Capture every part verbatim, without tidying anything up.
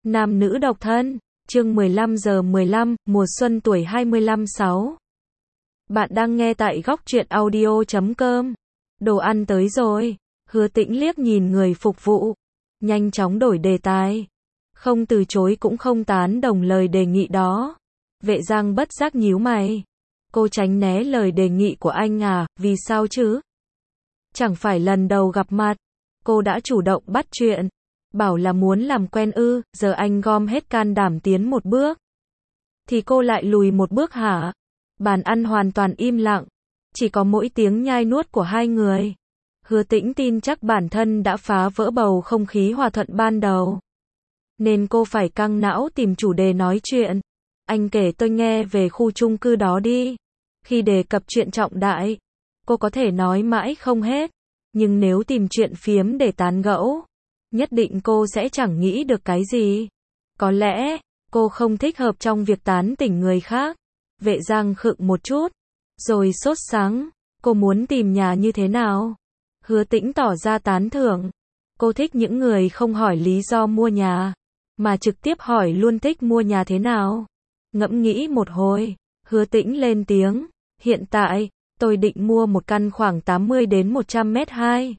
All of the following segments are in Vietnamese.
Nam nữ độc thân, chương mười lăm giờ mười lăm, mùa xuân tuổi hai mươi lăm sáu. Bạn đang nghe tại góc truyện audio chấm com. Đồ ăn tới rồi. Hứa Tĩnh liếc nhìn người phục vụ, nhanh chóng đổi đề tài. Không từ chối cũng không tán đồng lời đề nghị đó. Vệ Giang bất giác nhíu mày. Cô tránh né lời đề nghị của anh à, vì sao chứ? Chẳng phải lần đầu gặp mặt, cô đã chủ động bắt chuyện. Bảo là muốn làm quen ư, giờ anh gom hết can đảm tiến một bước. Thì cô lại lùi một bước hả? Bàn ăn hoàn toàn im lặng. Chỉ có mỗi tiếng nhai nuốt của hai người. Hứa Tĩnh tin chắc bản thân đã phá vỡ bầu không khí hòa thuận ban đầu. Nên cô phải căng não tìm chủ đề nói chuyện. Anh kể tôi nghe về khu chung cư đó đi. Khi đề cập chuyện trọng đại, cô có thể nói mãi không hết. Nhưng nếu tìm chuyện phiếm để tán gẫu, nhất định cô sẽ chẳng nghĩ được cái gì. Có lẽ, cô không thích hợp trong việc tán tỉnh người khác. Vệ Giang khựng một chút, rồi sốt sắng. Cô muốn tìm nhà như thế nào? Hứa Tĩnh tỏ ra tán thưởng. Cô thích những người không hỏi lý do mua nhà, mà trực tiếp hỏi luôn thích mua nhà thế nào. Ngẫm nghĩ một hồi, Hứa Tĩnh lên tiếng. Hiện tại, tôi định mua một căn khoảng tám mươi đến một trăm mét hai.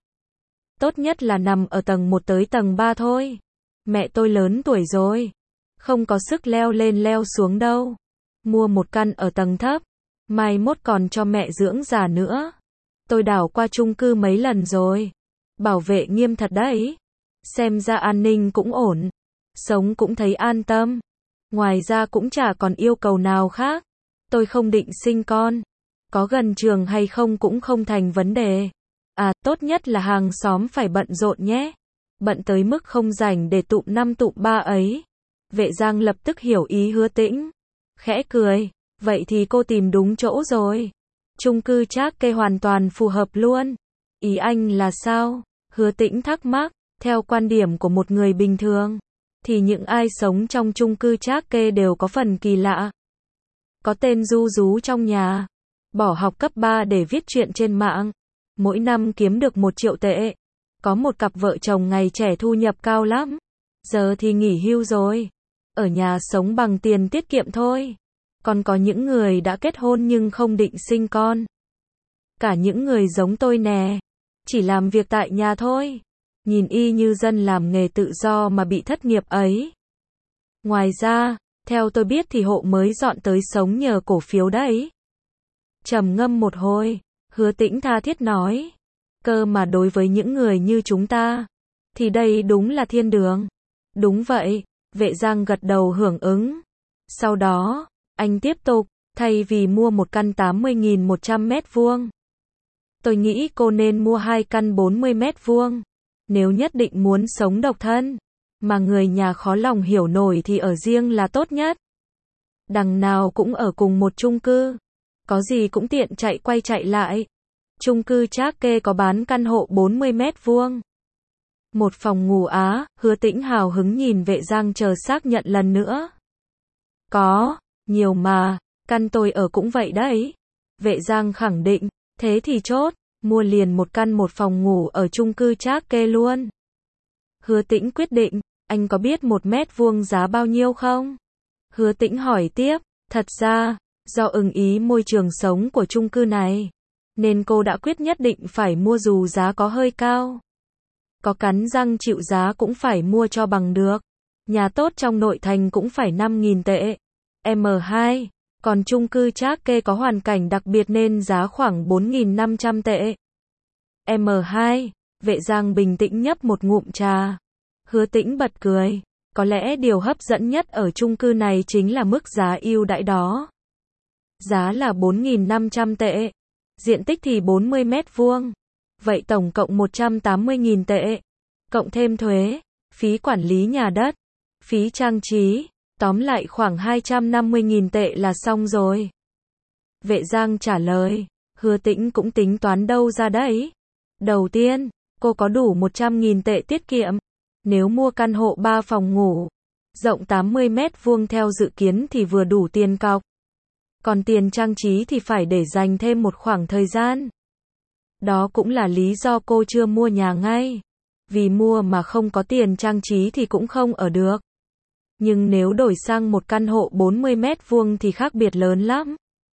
Tốt nhất là nằm ở tầng một tới tầng ba thôi. Mẹ tôi lớn tuổi rồi, không có sức leo lên leo xuống đâu. Mua một căn ở tầng thấp, mai mốt còn cho mẹ dưỡng già nữa. Tôi đảo qua chung cư mấy lần rồi. Bảo vệ nghiêm thật đấy. Xem ra an ninh cũng ổn. Sống cũng thấy an tâm. Ngoài ra cũng chả còn yêu cầu nào khác. Tôi không định sinh con. Có gần trường hay không cũng không thành vấn đề. À, tốt nhất là hàng xóm phải bận rộn nhé. Bận tới mức không rảnh để tụm năm tụm ba ấy. Vệ Giang lập tức hiểu ý Hứa Tĩnh. Khẽ cười. Vậy thì cô tìm đúng chỗ rồi. Chung cư Trác Kê hoàn toàn phù hợp luôn. Ý anh là sao? Hứa Tĩnh thắc mắc. Theo quan điểm của một người bình thường, thì những ai sống trong chung cư Trác Kê đều có phần kỳ lạ. Có tên ru rú trong nhà. Bỏ học cấp ba để viết truyện trên mạng. Mỗi năm kiếm được một triệu tệ. Có một cặp vợ chồng ngày trẻ thu nhập cao lắm. Giờ thì nghỉ hưu rồi. Ở nhà sống bằng tiền tiết kiệm thôi. Còn có những người đã kết hôn nhưng không định sinh con. Cả những người giống tôi nè. Chỉ làm việc tại nhà thôi. Nhìn y như dân làm nghề tự do mà bị thất nghiệp ấy. Ngoài ra, theo tôi biết thì hộ mới dọn tới sống nhờ cổ phiếu đấy. Trầm ngâm một hồi, Hứa Tĩnh tha thiết nói. Cơ mà đối với những người như chúng ta, thì đây đúng là thiên đường. Đúng vậy, Vệ Giang gật đầu hưởng ứng. Sau đó, anh tiếp tục, thay vì mua một căn tám mươi nghìn một trăm mét vuông. Tôi nghĩ cô nên mua hai căn bốn mươi mét vuông. Nếu nhất định muốn sống độc thân, mà người nhà khó lòng hiểu nổi thì ở riêng là tốt nhất. Đằng nào cũng ở cùng một chung cư. Có gì cũng tiện chạy quay chạy lại. Chung cư Trác Kê có bán căn hộ bốn mươi mét vuông. Một phòng ngủ á, Hứa Tĩnh hào hứng nhìn Vệ Giang chờ xác nhận lần nữa. Có, nhiều mà, căn tôi ở cũng vậy đấy. Vệ Giang khẳng định, thế thì chốt, mua liền một căn một phòng ngủ ở chung cư Trác Kê luôn. Hứa Tĩnh quyết định, anh có biết một mét vuông giá bao nhiêu không? Hứa Tĩnh hỏi tiếp, thật ra, do ưng ý môi trường sống của chung cư này, nên cô đã quyết nhất định phải mua dù giá có hơi cao. Có cắn răng chịu giá cũng phải mua cho bằng được. Nhà tốt trong nội thành cũng phải năm nghìn tệ. em hai, còn chung cư Trác Kê có hoàn cảnh đặc biệt nên giá khoảng bốn nghìn năm trăm tệ. em hai, Vệ Giang bình tĩnh nhấp một ngụm trà. Hứa Tĩnh bật cười. Có lẽ điều hấp dẫn nhất ở chung cư này chính là mức giá ưu đãi đó. Giá là bốn nghìn năm trăm tệ. Diện tích thì bốn mươi mét vuông. Vậy tổng cộng một trăm tám mươi nghìn tệ. Cộng thêm thuế, phí quản lý nhà đất, phí trang trí, tóm lại khoảng hai trăm năm mươi nghìn tệ là xong rồi. Vệ Giang trả lời. Hứa Tĩnh cũng tính toán đâu ra đấy. Đầu tiên, cô có đủ một trăm nghìn tệ tiết kiệm. Nếu mua căn hộ ba phòng ngủ, rộng tám mươi mét vuông theo dự kiến thì vừa đủ tiền cọc. Còn tiền trang trí thì phải để dành thêm một khoảng thời gian. Đó cũng là lý do cô chưa mua nhà ngay. Vì mua mà không có tiền trang trí thì cũng không ở được. Nhưng nếu đổi sang một căn hộ bốn mươi mét vuông thì khác biệt lớn lắm.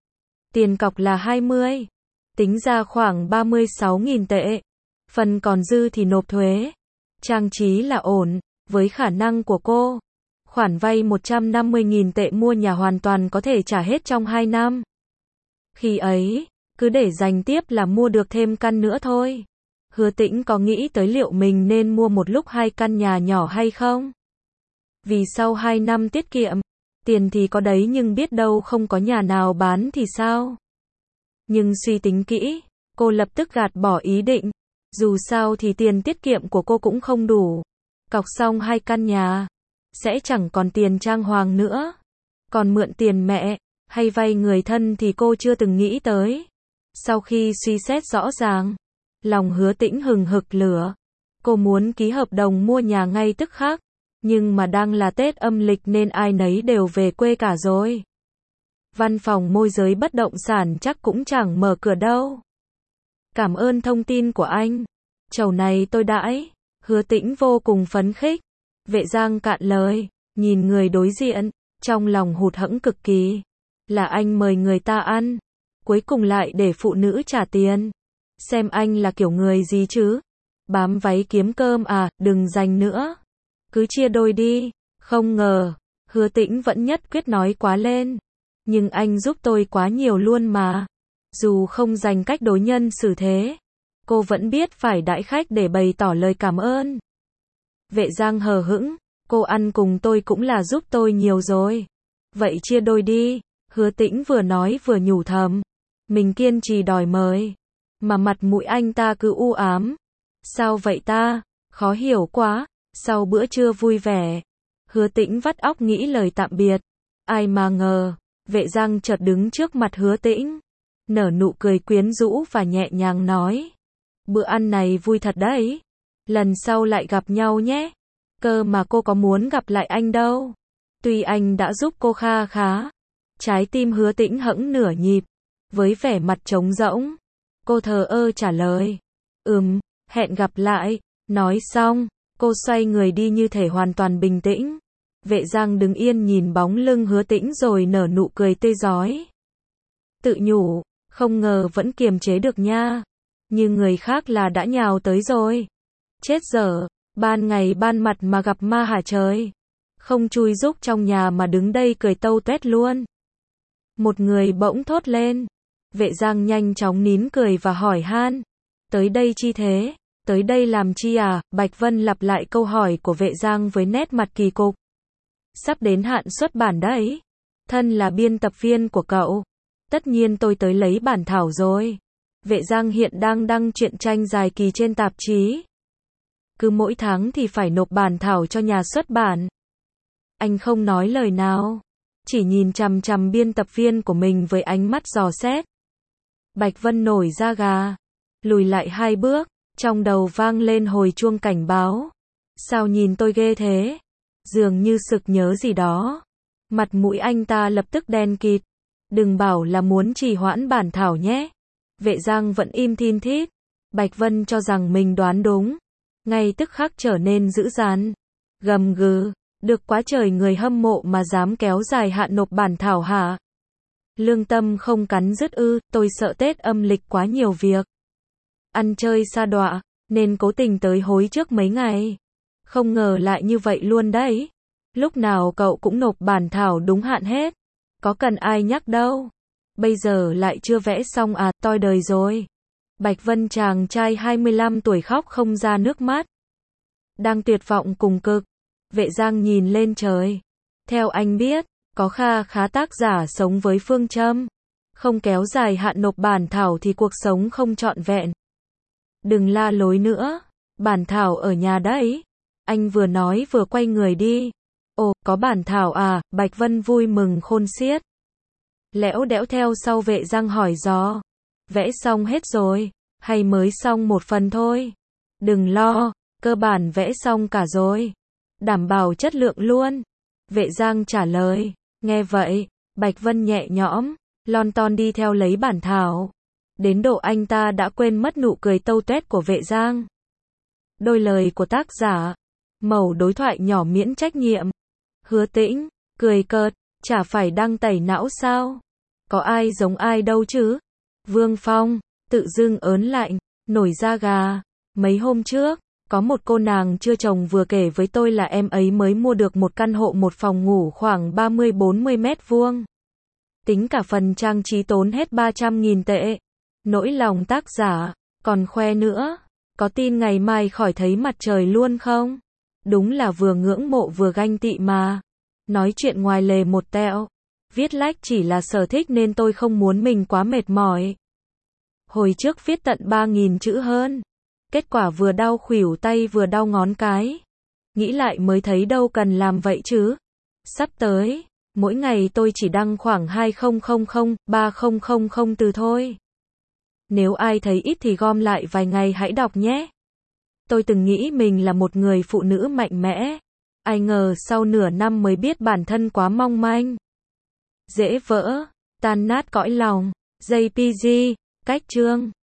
Tiền cọc là hai mươi, tính ra khoảng ba mươi sáu nghìn tệ. Phần còn dư thì nộp thuế. Trang trí là ổn, với khả năng của cô. Khoản vay một trăm năm mươi nghìn tệ mua nhà hoàn toàn có thể trả hết trong hai năm. Khi ấy, cứ để dành tiếp là mua được thêm căn nữa thôi. Hứa Tĩnh có nghĩ tới liệu mình nên mua một lúc hai căn nhà nhỏ hay không? Vì sau hai năm tiết kiệm, tiền thì có đấy nhưng biết đâu không có nhà nào bán thì sao? Nhưng suy tính kỹ, cô lập tức gạt bỏ ý định. Dù sao thì tiền tiết kiệm của cô cũng không đủ. Cọc xong hai căn nhà, sẽ chẳng còn tiền trang hoàng nữa. Còn mượn tiền mẹ, hay vay người thân thì cô chưa từng nghĩ tới. Sau khi suy xét rõ ràng, lòng Hứa Tĩnh hừng hực lửa. Cô muốn ký hợp đồng mua nhà ngay tức khắc. Nhưng mà đang là Tết âm lịch nên ai nấy đều về quê cả rồi. Văn phòng môi giới bất động sản chắc cũng chẳng mở cửa đâu. Cảm ơn thông tin của anh. Chầu này tôi đãi. Hứa Tĩnh vô cùng phấn khích. Vệ Giang cạn lời, nhìn người đối diện, trong lòng hụt hẫng cực kỳ. Là anh mời người ta ăn, cuối cùng lại để phụ nữ trả tiền. Xem anh là kiểu người gì chứ? Bám váy kiếm cơm à, đừng dành nữa. Cứ chia đôi đi. Không ngờ, Hứa Tĩnh vẫn nhất quyết nói quá lên. Nhưng anh giúp tôi quá nhiều luôn mà. Dù không dành cách đối nhân xử thế, cô vẫn biết phải đãi khách để bày tỏ lời cảm ơn. Vệ Giang hờ hững, cô ăn cùng tôi cũng là giúp tôi nhiều rồi. Vậy chia đôi đi. Hứa Tĩnh vừa nói vừa nhủ thầm. Mình kiên trì đòi mời, mà mặt mũi anh ta cứ u ám. Sao vậy ta? Khó hiểu quá. Sau bữa trưa vui vẻ, Hứa Tĩnh vắt óc nghĩ lời tạm biệt. Ai mà ngờ, Vệ Giang chợt đứng trước mặt Hứa Tĩnh, nở nụ cười quyến rũ và nhẹ nhàng nói. Bữa ăn này vui thật đấy. Lần sau lại gặp nhau nhé. Cơ mà cô có muốn gặp lại anh đâu. Tuy anh đã giúp cô kha khá. Trái tim Hứa Tĩnh hẫng nửa nhịp. Với vẻ mặt trống rỗng, cô thờ ơ trả lời. Ừm, hẹn gặp lại. Nói xong, cô xoay người đi như thể hoàn toàn bình tĩnh. Vệ Giang đứng yên nhìn bóng lưng Hứa Tĩnh rồi nở nụ cười tươi rói. Tự nhủ, không ngờ vẫn kiềm chế được nha. Nhưng người khác là đã nhào tới rồi. Chết dở, ban ngày ban mặt mà gặp ma hả trời. Không chui giúp trong nhà mà đứng đây cười tâu tuét luôn. Một người bỗng thốt lên. Vệ Giang nhanh chóng nín cười và hỏi han. Tới đây chi thế? Tới đây làm chi à? Bạch Vân lặp lại câu hỏi của Vệ Giang với nét mặt kỳ cục. Sắp đến hạn xuất bản đấy. Thân là biên tập viên của cậu. Tất nhiên tôi tới lấy bản thảo rồi. Vệ Giang hiện đang đăng truyện tranh dài kỳ trên tạp chí. Cứ mỗi tháng thì phải nộp bản thảo cho nhà xuất bản. Anh không nói lời nào, chỉ nhìn chằm chằm biên tập viên của mình với ánh mắt dò xét. Bạch Vân nổi da gà, lùi lại hai bước, trong đầu vang lên hồi chuông cảnh báo. Sao nhìn tôi ghê thế? Dường như sực nhớ gì đó. Mặt mũi anh ta lập tức đen kịt. Đừng bảo là muốn trì hoãn bản thảo nhé. Vệ Giang vẫn im thin thít. Bạch Vân cho rằng mình đoán đúng. Ngay tức khắc trở nên dữ dằn. Gầm gừ, được quá trời người hâm mộ mà dám kéo dài hạn nộp bản thảo hả? Lương tâm không cắn rứt ư? Tôi sợ Tết âm lịch quá nhiều việc. Ăn chơi sa đọa, nên cố tình tới hối trước mấy ngày. Không ngờ lại như vậy luôn đấy. Lúc nào cậu cũng nộp bản thảo đúng hạn hết. Có cần ai nhắc đâu. Bây giờ lại chưa vẽ xong à, toi đời rồi. Bạch Vân chàng trai hai mươi lăm tuổi khóc không ra nước mắt. Đang tuyệt vọng cùng cực. Vệ Giang nhìn lên trời. Theo anh biết, có kha khá tác giả sống với phương châm. Không kéo dài hạn nộp bản thảo thì cuộc sống không trọn vẹn. Đừng la lối nữa. Bản thảo ở nhà đấy. Anh vừa nói vừa quay người đi. Ồ, có bản thảo à? Bạch Vân vui mừng khôn xiết. Lẽo đẽo theo sau Vệ Giang hỏi dò. Vẽ xong hết rồi, hay mới xong một phần thôi? Đừng lo, cơ bản vẽ xong cả rồi. Đảm bảo chất lượng luôn. Vệ Giang trả lời. Nghe vậy, Bạch Vân nhẹ nhõm, lon ton đi theo lấy bản thảo. Đến độ anh ta đã quên mất nụ cười tâu tuét của Vệ Giang. Đôi lời của tác giả, mẩu đối thoại nhỏ miễn trách nhiệm. Hứa Tĩnh, cười cợt, chả phải đang tẩy não sao? Có ai giống ai đâu chứ? Vương Phong, tự dưng ớn lạnh, nổi da gà. Mấy hôm trước, có một cô nàng chưa chồng vừa kể với tôi là em ấy mới mua được một căn hộ một phòng ngủ khoảng ba mươi bốn mươi mét vuông. Tính cả phần trang trí tốn hết ba trăm nghìn tệ. Nỗi lòng tác giả, còn khoe nữa. Có tin ngày mai khỏi thấy mặt trời luôn không? Đúng là vừa ngưỡng mộ vừa ganh tị mà. Nói chuyện ngoài lề một tẹo. Viết lách chỉ là sở thích nên tôi không muốn mình quá mệt mỏi. Hồi trước viết tận ba nghìn chữ hơn. Kết quả vừa đau khuỷu tay vừa đau ngón cái. Nghĩ lại mới thấy đâu cần làm vậy chứ. Sắp tới, mỗi ngày tôi chỉ đăng khoảng hai nghìn, ba nghìn từ thôi. Nếu ai thấy ít thì gom lại vài ngày hãy đọc nhé. Tôi từng nghĩ mình là một người phụ nữ mạnh mẽ. Ai ngờ sau nửa năm mới biết bản thân quá mong manh. Dễ vỡ, tan nát cõi lòng. gi pê giê, cách chương.